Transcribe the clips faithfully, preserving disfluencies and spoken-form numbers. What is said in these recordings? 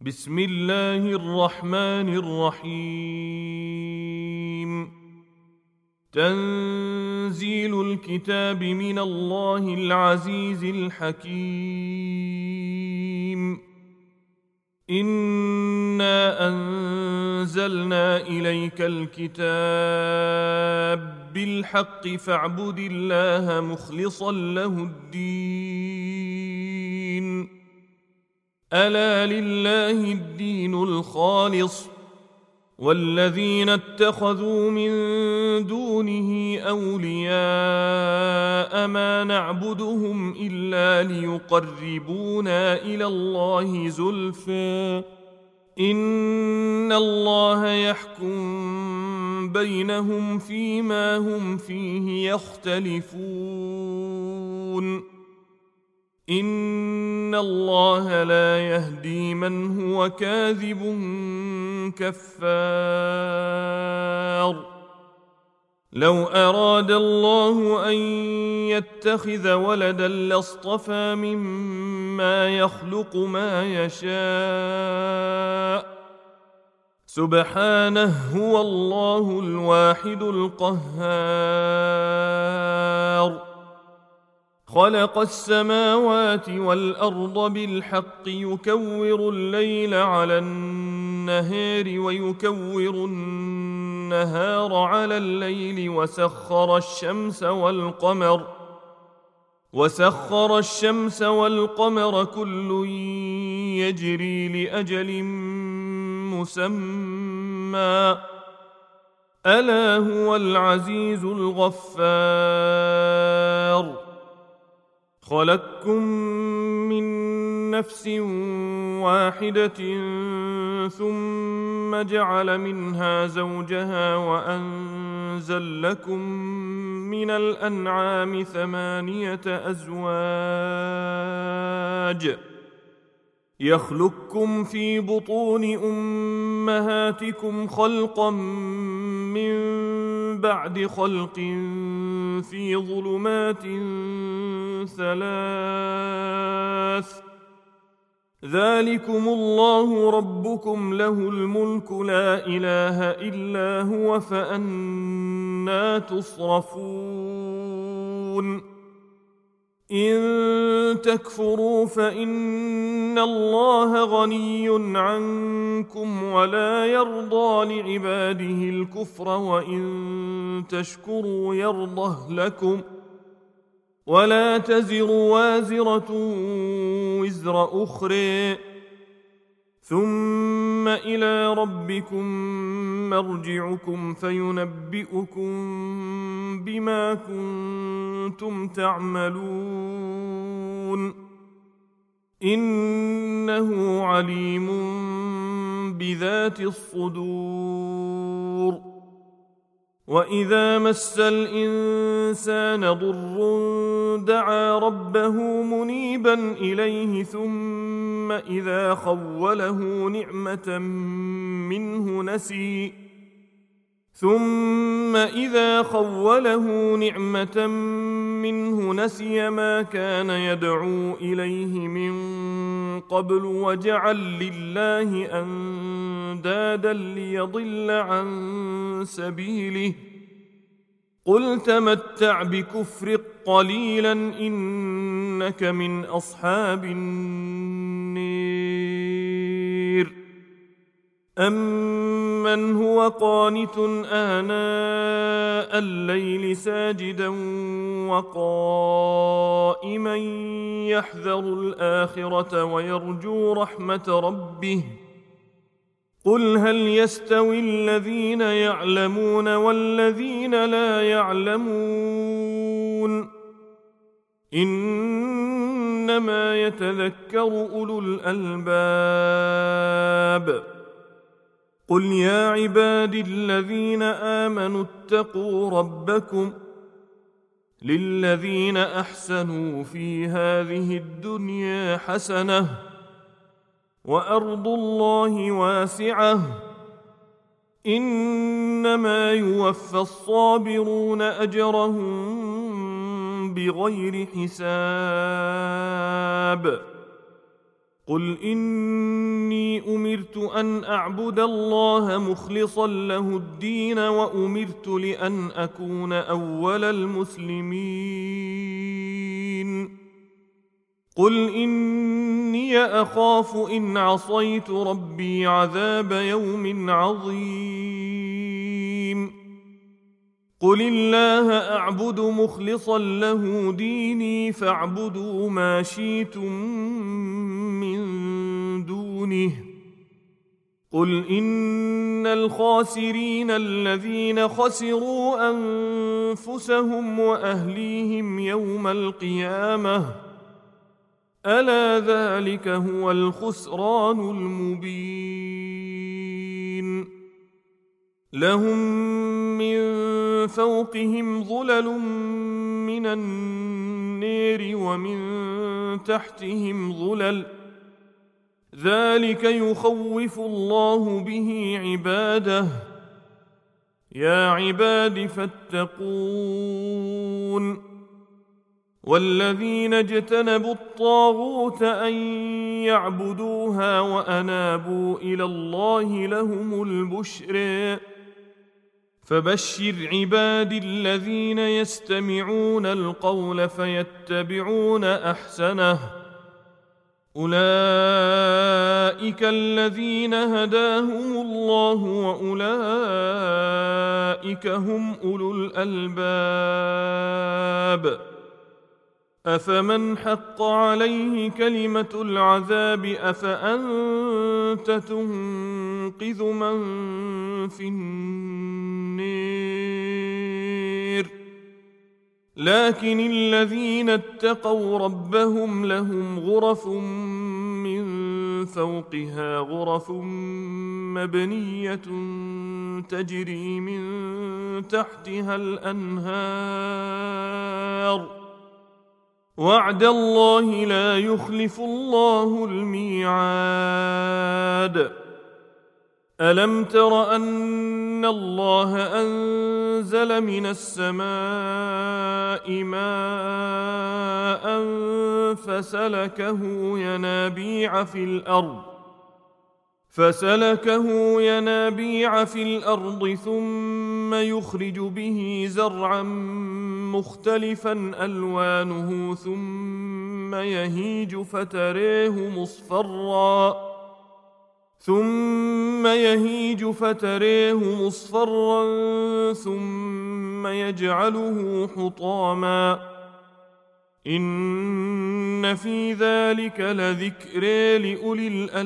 بسم الله الرحمن الرحيم. تنزيل الكتاب من الله العزيز الحكيم. إنا أنزلنا إليك الكتاب بالحق فاعبد الله مخلصا له الدين. ألا لله الدين الخالص والذين اتخذوا من دونه أولياء ما نعبدهم إلا ليقربونا إلى الله زلفى إن الله يحكم بينهم فيما هم فيه يختلفون. إن الله لا يهدي من هو كاذب كفار. لو أراد الله أن يتخذ ولدا لاصطفى مما يخلق ما يشاء سبحانه هو الله الواحد القهار. خلق السماوات والأرض بالحق يكور الليل على النهار ويكور النهار على الليل وسخر الشمس والقمر وسخر الشمس والقمر كل يجري لأجل مسمى ألا هو العزيز الغفار. خلقكم من نفس واحدة ثم جعل منها زوجها وأنزل لكم من الأنعام ثمانية أزواج يخلقكم في بطون أمهاتكم خلقا من بعد خلق في ظلمات ثلاث ذلكم الله ربكم له الملك لا إله إلا هو فأنى تصرفون. إن تكفروا فإن الله غني عنكم ولا يرضى لعباده الكفر وإن تشكروا يرضه لكم ولا تزر وازرة وزر أخرى ثم إلى ربكم مرجعكم فينبئكم بما كنتم تعملون إنه عليم بذات الصدور. وإذا مس الإنسان ضر دعا ربه منيبا إليه ثم إذا خوله نعمة منه نسي ثم إذا خوله نعمة منه نسي ما كان يدعو إليه من قبل وجعل لله أندادا ليضل عن سبيله قل تمتع بكفرك قليلا إنك من أصحاب النير. أمن هو قانت آناء الليل ساجدا وقائما يحذر الآخرة ويرجو رحمة ربه قل هل يستوي الذين يعلمون والذين لا يعلمون إنما يتذكر أولو الألباب. قل يا عبادي الذين آمنوا اتقوا ربكم للذين أحسنوا في هذه الدنيا حسنة وأرض الله واسعة إنما يوفى الصابرون أجرهم بغير حساب. قل إني أمرت أن أعبد الله مخلصا له الدين وأمرت لأن أكون أول المسلمين قل إني أخاف إن عصيت ربي عذاب يوم عظيم قل الله أعبد مخلصا له ديني فاعبدوا ما شئتم من دونه قل إن الخاسرين الذين خسروا أنفسهم وأهليهم يوم القيامة ألا ذلك هو الخسران المبين لهم من فوقهم ظلل من النير ومن تحتهم ظلل ذلك يخوف الله به عباده يا عباد فاتقون والذين اجتنبوا الطاغوت أن يعبدوها وأنابوا إلى الله لهم البشر فبشر عبادي الذين يستمعون القول فيتبعون أحسنه أولئك الذين هداهم الله وأولئك هم أولو الألباب أفمن حق عليه كلمة العذاب أفأنت تنقذ من في النير لكن الذين اتقوا ربهم لهم غرف من فوقها غرف مبنية تجري من تحتها الأنهار وعد الله لا يخلف الله الميعاد ألم تر أن الله أنزل من السماء ماء فسلكه ينابيع في الأرض فسلكه ينابيع في الأرض ثم يخرج به زرعا مختلفا ألوانه ثم يهيج فتريه مصفرا ثم يهيج فتريه مصفرا ثم يجعله حطاما إن في ذلك لذكر لأولي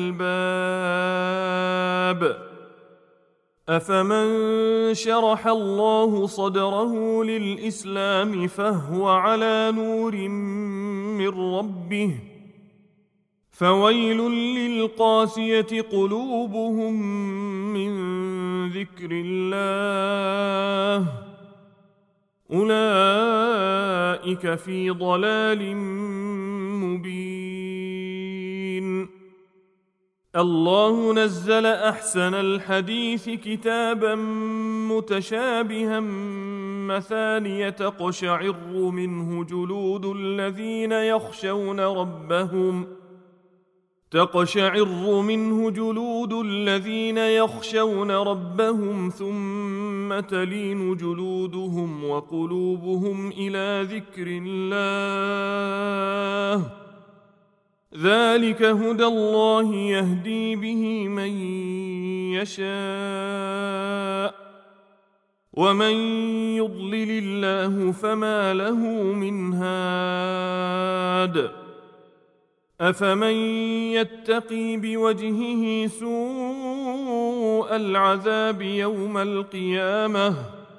الألباب أفمن شرح الله صدره للإسلام فهو على نور من ربه فويل للقاسية قلوبهم من ذكر الله أولئك في ضلال مبين الله نزل أحسن الحديث كتابا متشابها مثانية تقشعر منه جلود الذين يخشون ربهم تقشعر منه جلود الذين يخشون ربهم ثم تلين جلودهم وقلوبهم إلى ذكر الله ذلك هدى الله يهدي به من يشاء ومن يضلل الله فما له من هاد أفمن يتقي بوجهه سوء العذاب يوم القيامة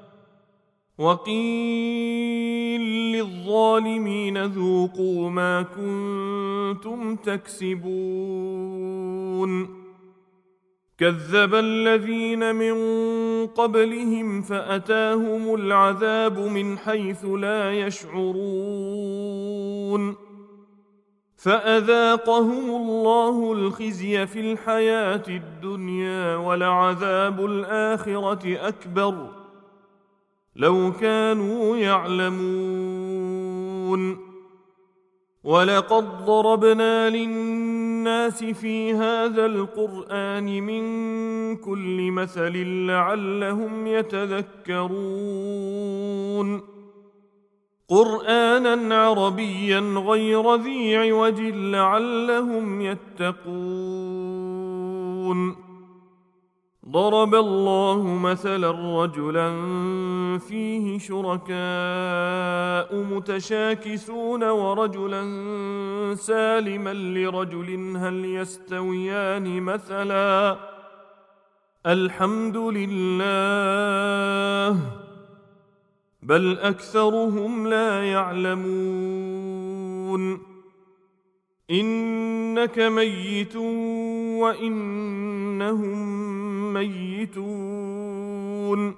وقيل للظالمين ذوقوا ما كنتم تكسبون كذب الذين من قبلهم فأتاهم العذاب من حيث لا يشعرون فأذاقهم الله الخزي في الحياة الدنيا ولعذاب الآخرة أكبر لو كانوا يعلمون ولقد ضربنا للناس للناس في هذا القرآن من كل مثل لعلهم يتذكرون قرآنا عربيا غير ذي عوج لعلهم يتقون ضرب الله مثلا رجلا فيه شركاء متشاكسون ورجلا سالما لرجل هل يستويان مثلا الحمد لله بل أكثرهم لا يعلمون إنك ميت وإنهم ميتون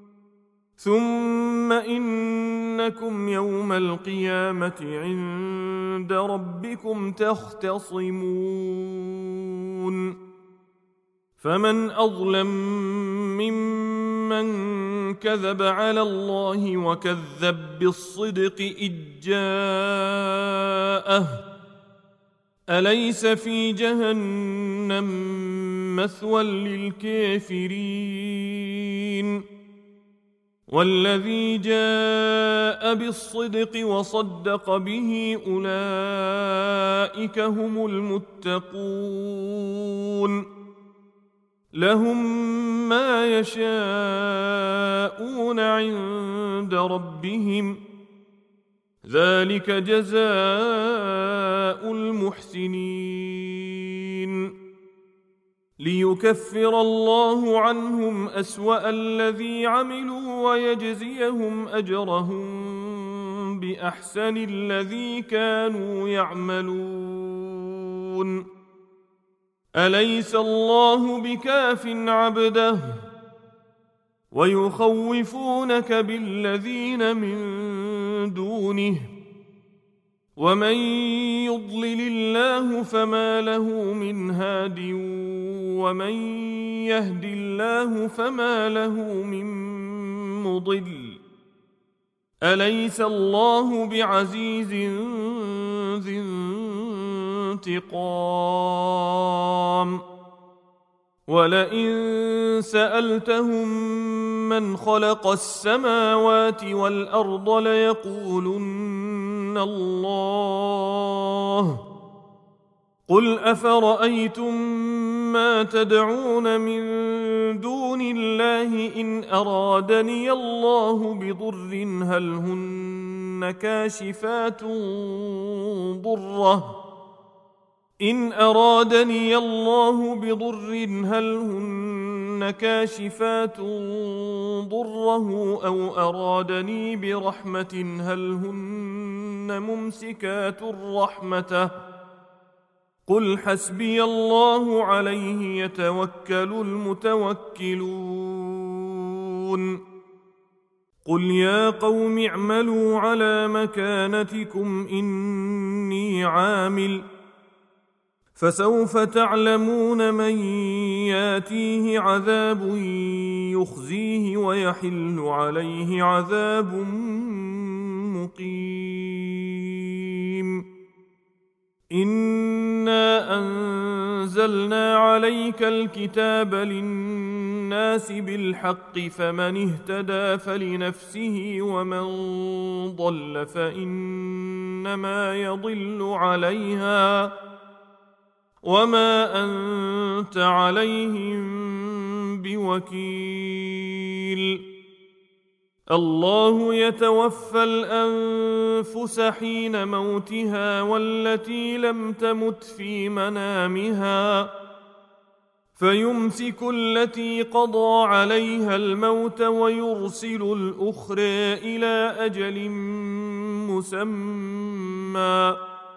ثم إنكم يوم القيامة عند ربكم تختصمون فمن أظلم ممن كذب على الله وكذب بالصدق إذ جاءه أليس في جهنم مثوى للكافرين والذي جاء بالصدق وصدق به أولئك هم المتقون لهم ما يشاءون عند ربهم ذلك جزاء المحسنين ليكفر الله عنهم أسوأ الذي عملوا ويجزيهم أجرهم بأحسن الذي كانوا يعملون أليس الله بكاف عبده ويخوفونك بالذين من دونه ومن يضلل الله فما له من هاد ومن يهد الله فما له من مضل أليس الله بعزيز ذي انتقام ولئن سألتهم من خلق السماوات والأرض ليقولن الله قل أفرأيتم ما تدعون من دون الله إن أرادني الله بضر هل هن كاشفات ضره إن أرادني الله بضر هل هن كاشفات ضره أو أرادني برحمة هل هن ممسكات رحمته قل حسبي الله عليه يتوكل المتوكلون قل يا قوم اعملوا على مكانتكم إني عامل فسوف تعلمون من ياتيه عذاب يخزيه ويحل عليه عذاب مقيم إنا أنزلنا عليك الكتاب للناس بالحق فمن اهتدى فلنفسه ومن ضل فإنما يضل عليها وما أنت عليهم بوكيل الله يتوفى الأنفس حين موتها والتي لم تمت في منامها فيمسك التي قضى عليها الموت ويرسل الأخرى إلى أجل مسمى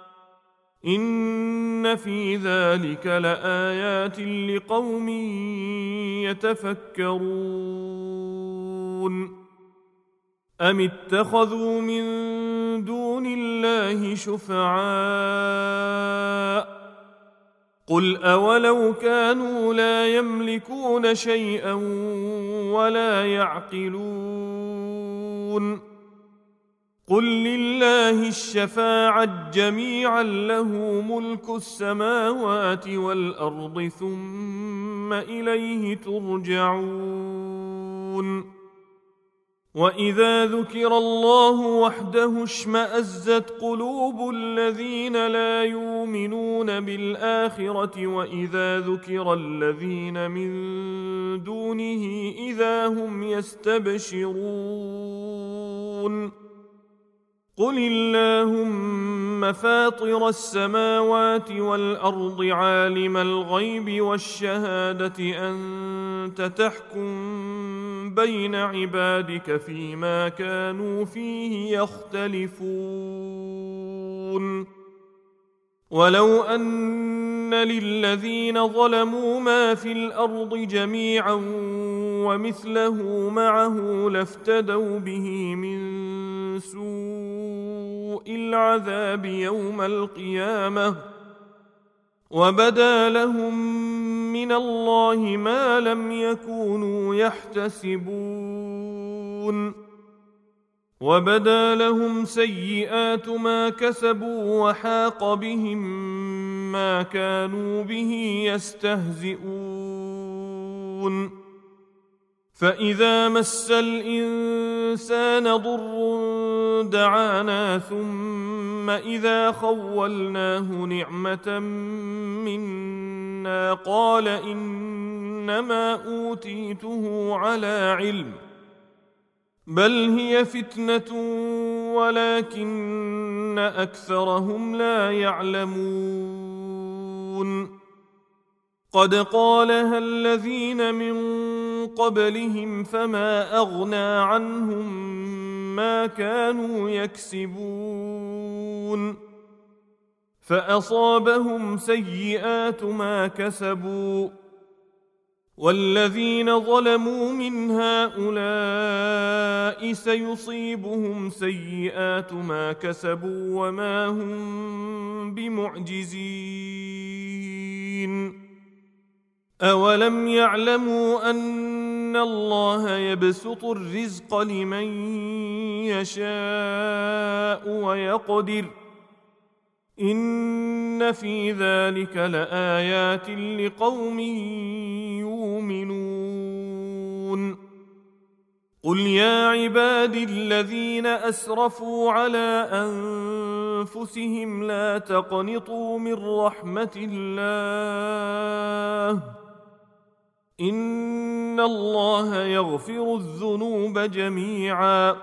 إن في ذلك لآيات لقوم يتفكرون أم اتخذوا من دون الله شفعاء قل أولو كانوا لا يملكون شيئا ولا يعقلون قل لله الشفاعة جميعا له ملك السماوات والأرض ثم إليه ترجعون وإذا ذكر الله وحده اشمأزت قلوب الذين لا يؤمنون بالآخرة وإذا ذكر الذين من دونه إذا هم يستبشرون قل اللهم فاطر السماوات والأرض عالم الغيب والشهادة أنت تحكم بين عبادك فيما كانوا فيه يختلفون ولو أن للذين ظلموا ما في الأرض جميعا ومثله معه لافتدوا به من سوء العذاب يوم القيامة وبدا لهم من الله ما لم يكونوا يحتسبون وبدا لهم سيئات ما كسبوا وحاق بهم ما كانوا به يستهزئون فإذا مس الإنسان ضر دعانا ثم إذا خولناه نعمة منا قال إنما أوتيته على علم بل هي فتنة ولكن أكثرهم لا يعلمون قد قالها الذين من قبلهم فما أغنى عنهم ما كانوا يكسبون فأصابهم سيئات ما كسبوا والذين ظلموا من هؤلاء سيصيبهم سيئات ما كسبوا وما هم بمعجزين أولم يعلموا أن الله يبسط الرزق لمن يشاء ويقدر إن في ذلك لآيات لقوم يؤمنون قل يا عبادي الذين أسرفوا على أنفسهم لا تقنطوا من رحمة الله إن الله يغفر الذنوب جميعا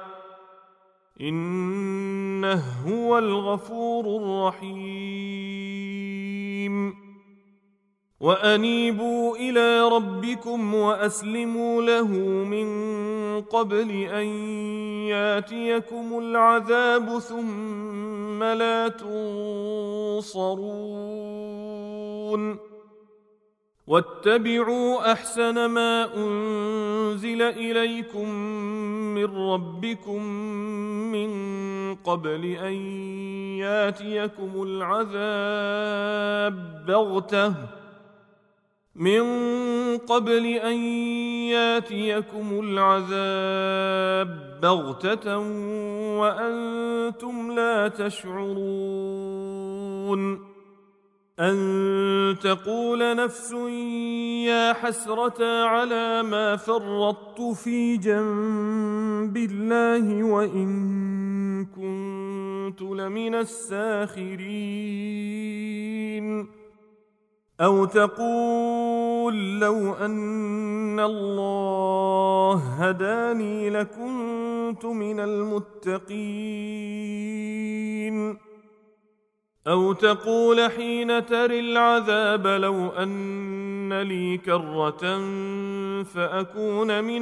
إنه هو الغفور الرحيم وأنيبوا إلى ربكم وأسلموا له من قبل أن ياتيكم العذاب ثم لا تنصرون واتبعوا أحسن ما أنزل إليكم من ربكم من قبل أن ياتيكم العذاب بغتة من قبل أن ياتيكم العذاب بغتة وأنتم لا تشعرون أن تقول نفس يا حسرة على ما فرطت في جنب الله وإن كنت لمن الساخرين أو تقول لو أن الله هداني لكنت من المتقين أو تقول حين ترى العذاب لو أن لي كرة فأكون من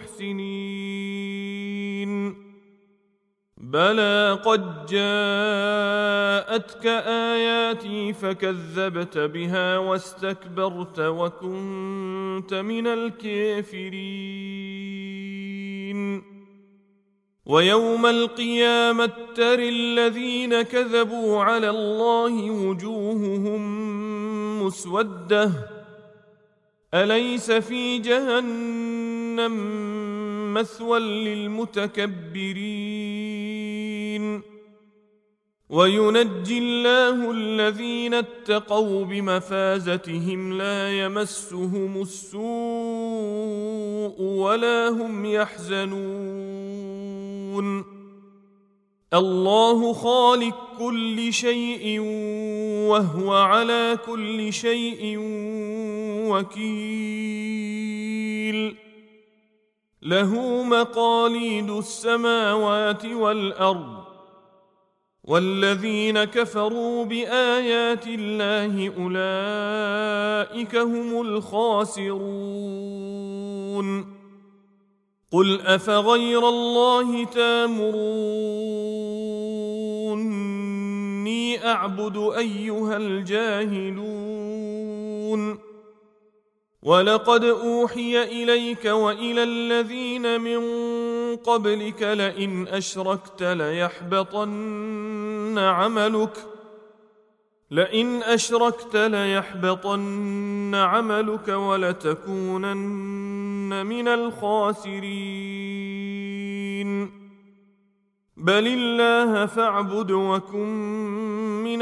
المحسنين بلى قد جاءتك آياتي فكذبت بها واستكبرت وكنت من الكافرين ويوم القيامة ترى الذين كذبوا على الله وجوههم مسودة أليس في جهنم مثوى للمتكبرين وينجي الله الذين اتقوا بمفازتهم لا يمسهم السوء ولا هم يحزنون الله خالق كل شيء وهو على كل شيء وكيل له مقاليد السماوات والأرض والذين كفروا بآيات الله أولئك هم الخاسرون قل أفغير الله تامروني أعبد أيها الجاهلون ولقد أوحي إليك وإلى الذين من قبلك لئن أشركت ليحبطن عملك لئن أشركت ليحبطن عملك ولتكونن من الخاسرين بل الله فاعبد وكن من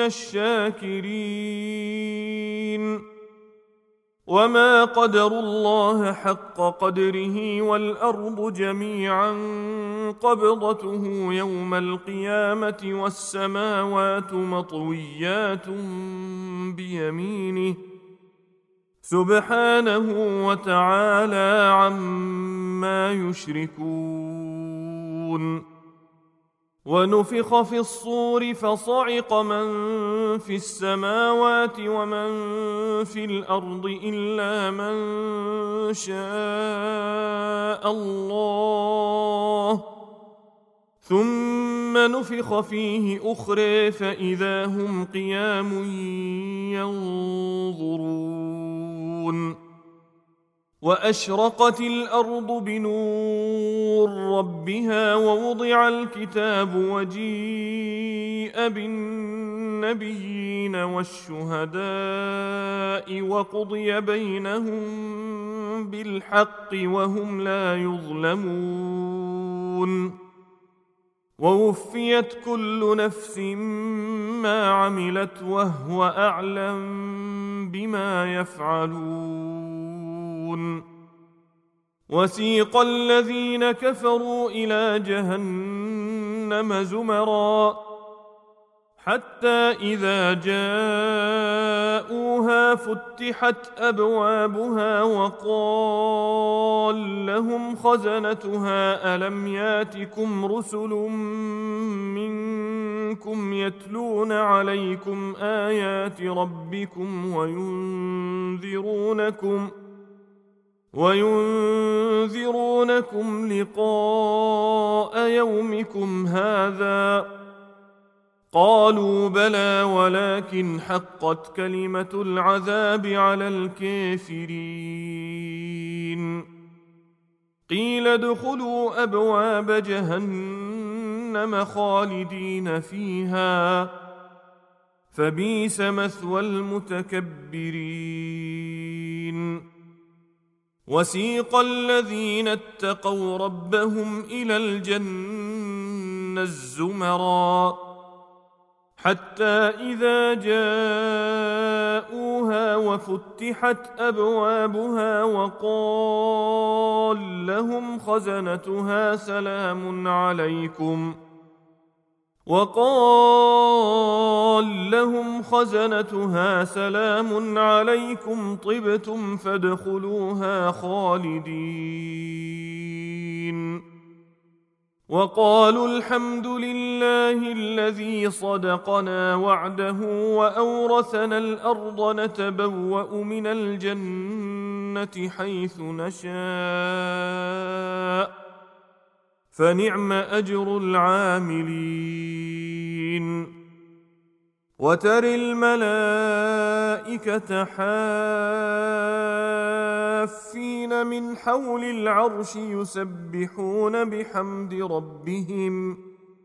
الشاكرين وما قدروا الله حق قدره والأرض جميعا قبضته يوم القيامة والسماوات مطويات بيمينه سبحانه وتعالى عما يشركون ونفخ في الصور فصعق من في السماوات ومن في الأرض إلا من شاء الله ثم نفخ فيه أخرى فإذا هم قيام ينظرون وأشرقت الأرض بنور ربها ووضع الكتاب وجيء بالنبيين والشهداء وقضي بينهم بالحق وهم لا يظلمون ووفيت كل نفس ما عملت وهو أعلم بما يفعلون وسيق الذين كفروا إلى جهنم زمرا حتى إذا جاءوها فتحت أبوابها وقال لهم خزنتها ألم ياتكم رسل منكم يتلون عليكم آيات ربكم وينذرونكم وينذرونكم لقاء يومكم هذا قالوا بلى ولكن حقت كلمة العذاب على الكافرين قيل ادخلوا أبواب جهنم خالدين فيها فبئس مثوى المتكبرين وسيق الذين اتقوا ربهم إلى الجنة الزمرا حتى إذا جاءوها وفتحت أبوابها وقال لهم خزنتها سلام عليكم وقال لهم خزنتها سلام عليكم طبتم فادخلوها خالدين وقالوا الحمد لله الذي صدقنا وعده وأورثنا الأرض نتبوأ من الجنة حيث نشاء فنعم أجر العاملين وترى الملائكة حافين من حول العرش يسبحون بحمد ربهم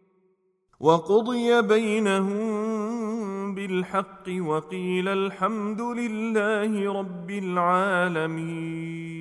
وقضي بينهم بالحق وقيل الحمد لله رب العالمين